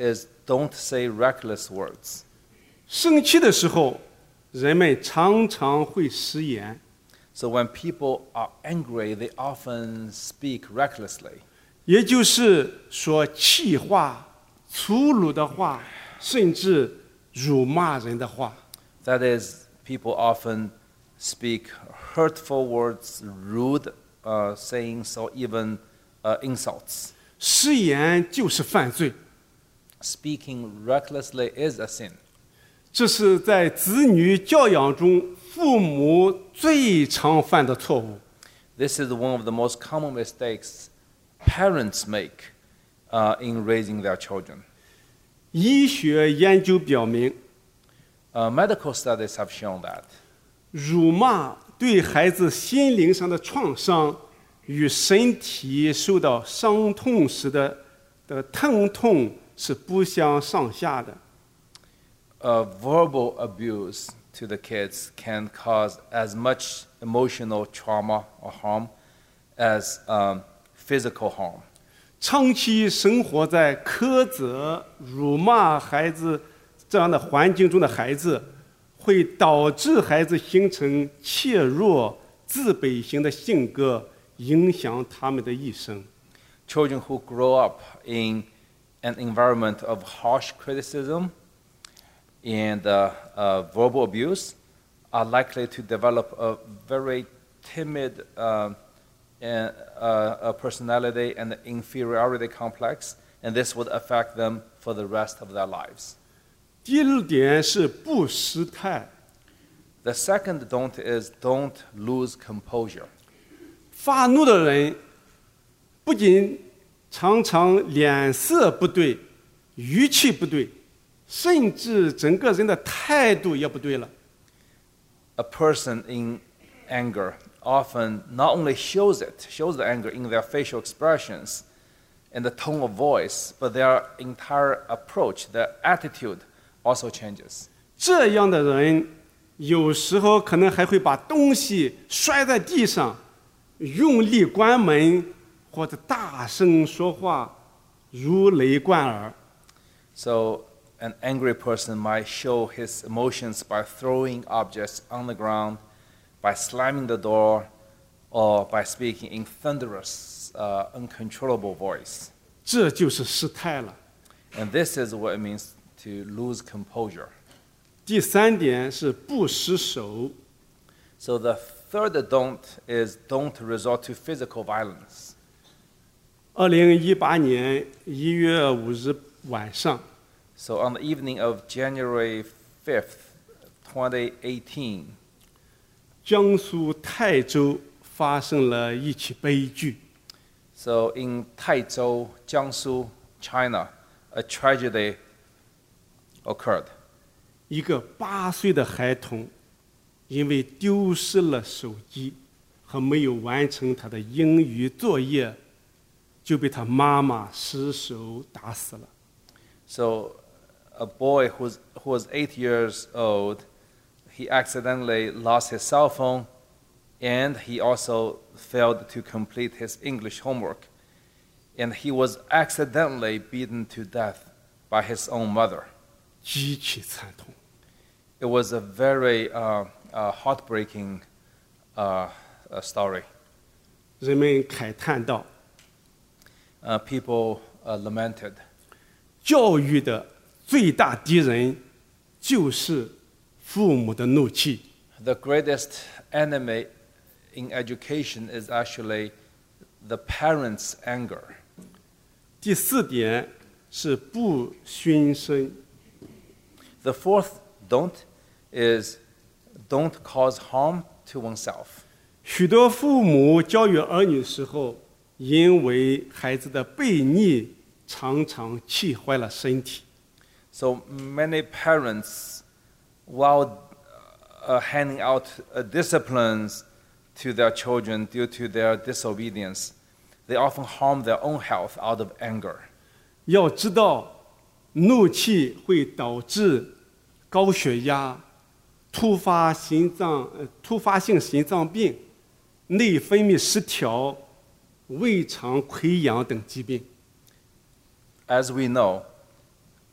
don't say reckless words. 生气的时候，人们常常会失言， So when people are angry, they often speak recklessly. 也就是说气话、粗鲁的话，甚至辱骂人的话。 That is, people often speak hurtful words, rude sayings, or even insults. 失言就是犯罪， Speaking recklessly is a sin. 这是在子女教养中父母最常犯的错误。 This is one of the most common mistakes parents make in raising their children. 医学研究表明， Medical studies have shown that 辱骂对孩子心灵上的创伤与身体受到伤痛时的疼痛是不相上下的。 verbal abuse to the kids can cause as much emotional trauma or harm as physical harm. 长期生活在苛责、辱骂孩子这样的环境中的孩子，会导致孩子形成怯弱、自卑型的性格，影响他们的一生。 Children who grow up in an environment of harsh criticism and verbal abuse are likely to develop a very timid personality and inferiority complex, and this would affect them for the rest of their lives. 第二点是不失态， The second don't is don't lose composure. 发怒的人不仅常常脸色不对、语气不对，甚至整个人的态度也不对了。 A person in anger often not only shows the anger in their facial expressions and the tone of voice, but their entire approach, their attitude also changes. 这样的人有时候可能还会把东西摔在地上，用力关门，或者大声说话，如雷贯耳。 So an angry person might show his emotions by throwing objects on the ground, by slamming the door, or by speaking in thunderous, uncontrollable voice. 这就是失态了。 And this is what it means to lose composure. 第三点是不失手， So the third don't is don't resort to physical violence. 2018年1月5日晚上， So on the evening of January 5th, 2018, 江苏泰州发生了一起悲剧。 so in Taizhou, Jiangsu, China, a tragedy occurred. 一个8岁的孩童，因为丢失了手机和没有完成他的英语作业，就被他妈妈失手打死了。 So a boy who was 8 years old, he accidentally lost his cell phone, and he also failed to complete his English homework. And he was accidentally beaten to death by his own mother. 极其惨痛。 It was a very heartbreaking story. 人们慨叹道 People lamented.：“ 教育的最大敌人就是父母的怒气。 The greatest enemy in education is actually the parents' anger. ” 第四点是不熏身。 The fourth don't is don't cause harm to oneself. 许多父母教育儿女时候，因为孩子的悖逆，常常气坏了身体。 So many parents, while handing out disciplines to their children due to their disobedience, they often harm their own health out of anger. 要知道，怒气会导致高血压、突发性心脏病、内分泌失调、胃肠溃疡等疾病。 As we know,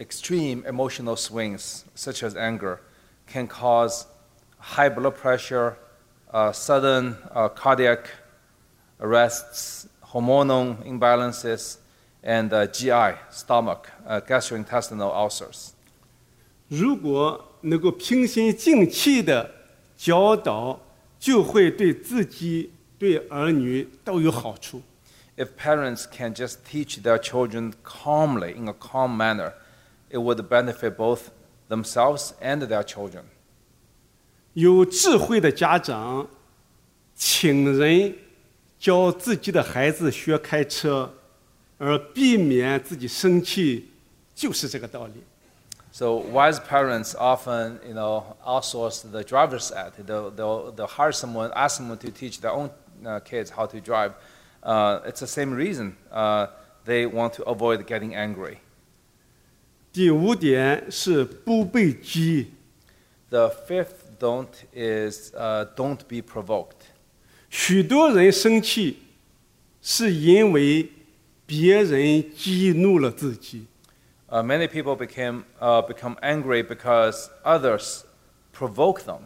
extreme emotional swings, such as anger, can cause high blood pressure, sudden cardiac arrests, hormonal imbalances, and GI, stomach, gastrointestinal ulcers. 如果能够平心静气的教导，就会对自己、对儿女都有好处。 If parents can just teach their children calmly, in a calm manner, it would benefit both themselves and their children. 有智慧的家长，请人教自己的孩子学开车，而避免自己生气，就是这个道理。 So wise parents often, outsource the driver's ed. They'll hire someone, ask someone to teach their own kids how to drive. It's the same reason they want to avoid getting angry. 第5点是不被激。 The fifth don't is don't be provoked. 许多人生气，是因为别人激怒了自己。 Many people become angry because others provoke them.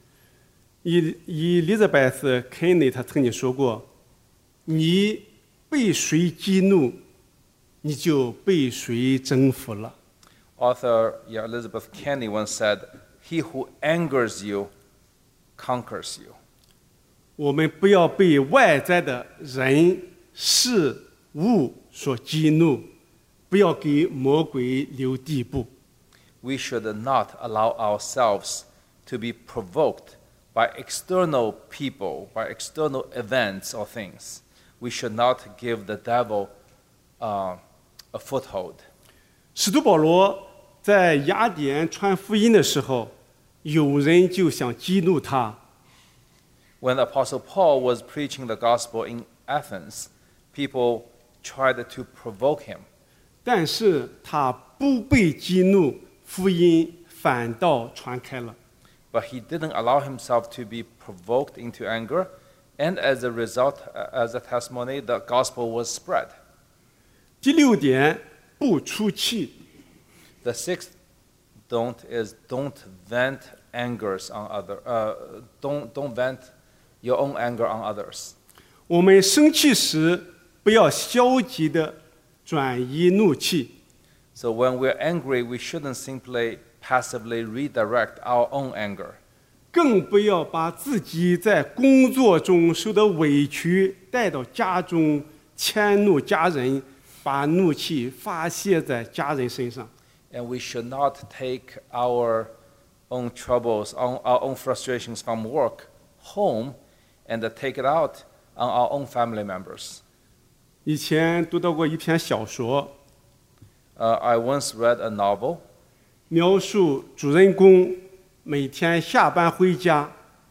Elizabeth Kennedy 她曾经说过：“你被谁激怒，你就被谁征服了。” Author Elizabeth Kennedy once said, "He who angers you conquers you." 我们不要被外在的人事物所激怒，不要给魔鬼留地步。 We should not allow ourselves to be provoked by external people, by external events or things. We should not give the devil a foothold. 使徒保罗在雅典传福音的时候，有人就想激怒他。 When Apostle Paul was preaching the gospel in Athens, people tried to provoke him. 但是他不被激怒，福音反倒传开了。 But he didn't allow himself to be provoked into anger, and as a result, as a testimony, the gospel was spread. 第6点，不出气。 The sixth don't is don't vent angers on don't vent your own anger on others. 我们生气时，不要消极的转移怒气， So when we're angry, we shouldn't simply passively redirect our own anger. 更不要把自己在工作中受的委屈带到家中，迁怒家人，把怒气发泄在家人身上。 And we should not take our own troubles, our own frustrations from work home and take it out on our own family members. 以前读到过一篇小说， I once read a novel 描述主人公每天下班回家，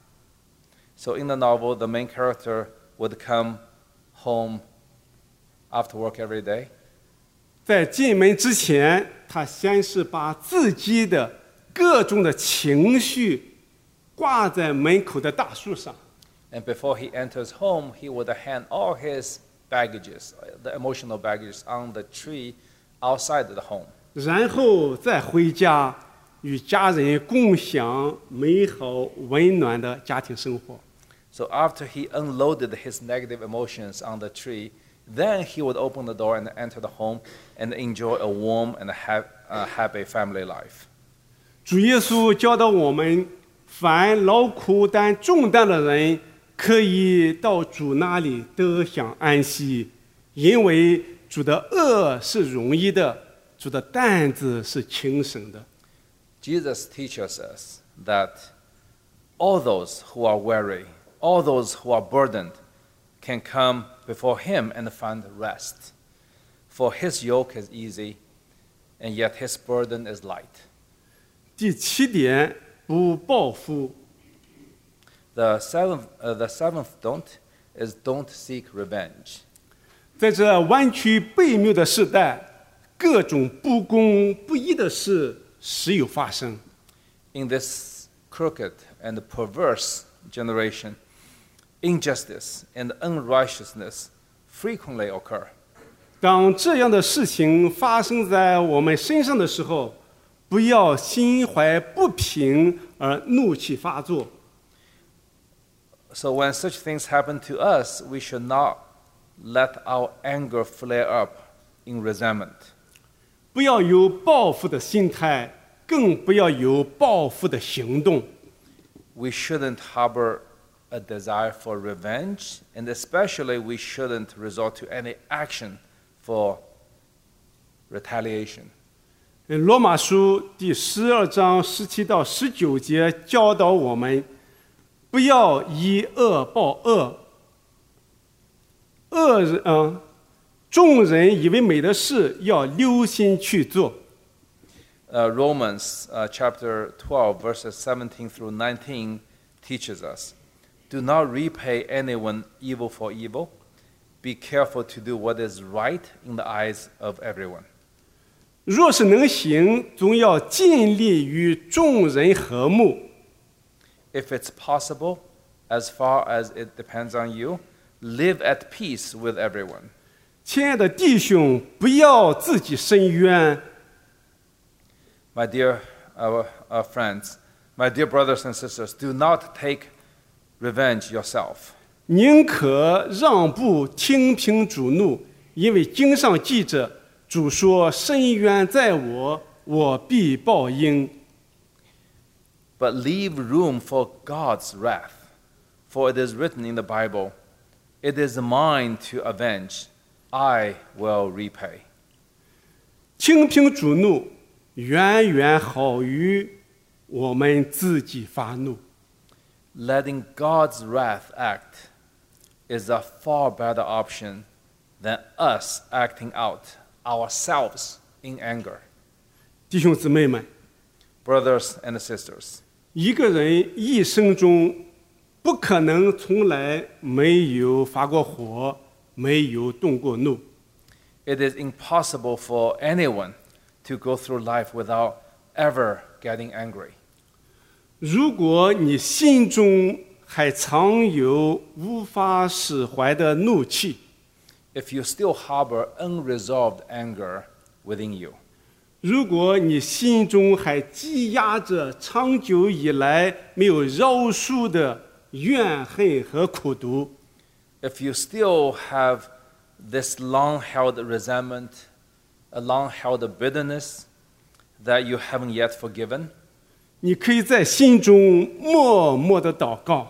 So in the novel, the main character would come home after work every day. 在进门之前，他先是把自己的各种的情绪挂在门口的大树上， And before he enters home, he would hang all his baggages, the emotional baggage, on the tree outside the home. 然后再回家与家人共享美好温暖的家庭生活。 So after he unloaded his negative emotions on the tree, then he would open the door and enter the home and enjoy a warm and happy family life. 主耶稣教导我们，凡劳苦担重担的人，可以到主那里得享安息，因为主的轭是容易的，主的担子是轻省的。 Jesus teaches us that all those who are weary, all those who are burdened, can come before him and find rest. For his yoke is easy, and yet his burden is light. 第7点，不报复。 The seventh don't is don't seek revenge. 在这弯曲悖谬的时代，各种不公不义的事时有发生。 In this crooked and perverse generation, injustice and unrighteousness frequently occur. 当这样的事情发生在我们身上的时候，不要心怀不平而怒气发作。 So when such things happen to us, we should not let our anger flare up in resentment. 不要有报复的心态，更不要有报复的行动。 We shouldn't harbor a desire for revenge, and especially we shouldn't resort to any action for retaliation. 罗马书第12章17到19节教导我们，不要以恶报恶。众人以为美的事，要留心去做。 Romans chapter 12, verses 17 through 19 teaches us, do not repay anyone evil for evil. Be careful to do what is right in the eyes of everyone. 若是能行，总要尽力与众人和睦。 If it's possible, as far as it depends on you, live at peace with everyone. 亲爱的弟兄，不要自己伸冤。 My dear friends, my dear brothers and sisters, do not take revenge yourself. 宁可让步，听凭主怒，因为经上记着，主说：“伸冤在我，我必报应。” But leave room for God's wrath, for it is written in the Bible, "It is mine to avenge; I will repay." 听凭主怒，远远好于我们自己发怒。 Letting God's wrath act is a far better option than us acting out ourselves in anger. 弟兄姊妹们， Brothers and sisters, 一个人一生中不可能从来没有发过火，没有动过怒。 it is impossible for anyone to go through life without ever getting angry. 如果你心中还藏有无法释怀的怒气， If you still harbor unresolved anger within you, 如果你心中还积压着长久以来没有饶恕的怨恨和苦毒， if you still have this long-held resentment, a long-held bitterness that you haven't yet forgiven, 你可以在心中默默的祷告，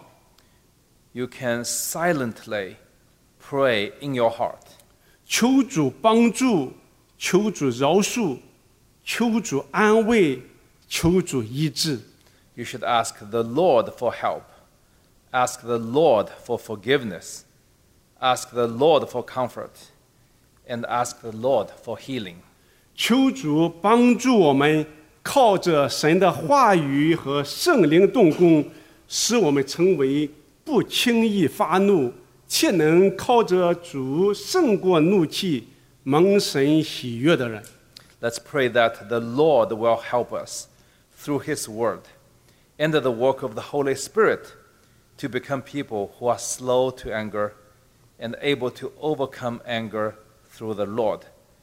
you can silently pray in your heart. 求主帮助，求主饶恕，求主安慰，求主医治。 You should ask the Lord for help. Ask the Lord for forgiveness. Ask the Lord for comfort. And ask the Lord for healing. 求主帮助我们，靠着神的话语和圣灵动工，使我们成为不轻易发怒，且能靠着主胜过怒气，蒙神喜悦的人。 Let's pray that the Lord will help us through His Word and the work of the Holy Spirit to become people who are slow to anger and able to overcome anger through the Lord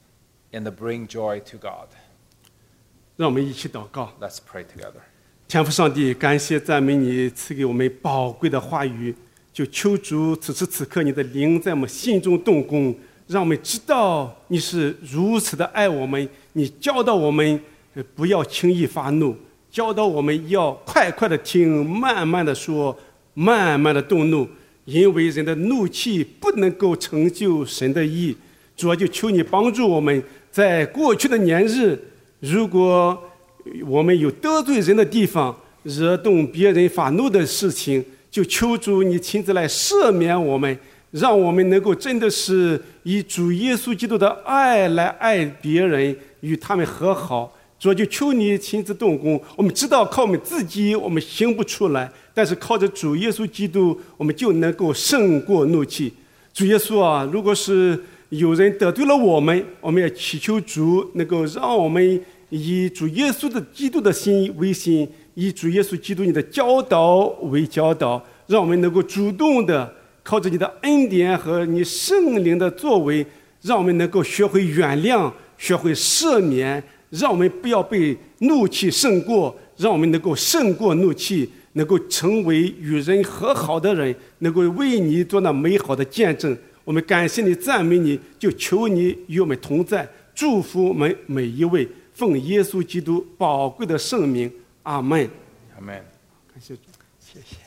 and bring joy to God. 让我们一起祷告。 Let's pray together. 天父上帝，感谢赞美你赐给我们宝贵的话语，就求主此时此刻你的灵在我们心中动工，让我们知道你是如此的爱我们，你教导我们不要轻易发怒，教导我们要快快的听，慢慢的说，慢慢的动怒，因为人的怒气不能够成就神的义。主啊，就求你帮助我们，在过去的年日，如果我们有得罪人的地方，惹动别人发怒的事情，就求主你亲自来赦免我们，让我们能够真的是以主耶稣基督的爱来爱别人，与他们和好。主，就求你亲自动工。我们知道靠我们自己我们行不出来，但是靠着主耶稣基督，我们就能够胜过怒气。主耶稣啊，如果是有人得罪了我们，我们要祈求主能够让我们以主耶稣的基督的心为心，以主耶稣基督你的教导为教导，让我们能够主动的靠着你的恩典和你圣灵的作为， 让我们能够学会原谅，学会赦免，让我们不要被怒气胜过，让我们能够胜过怒气，能够成为与人和好的人，能够为你做那美好的见证。我们感谢你，赞美你，就求你与我们同在，祝福我们每一位，奉耶稣基督宝贵的圣名，阿门。 Amen. 感谢主，谢谢。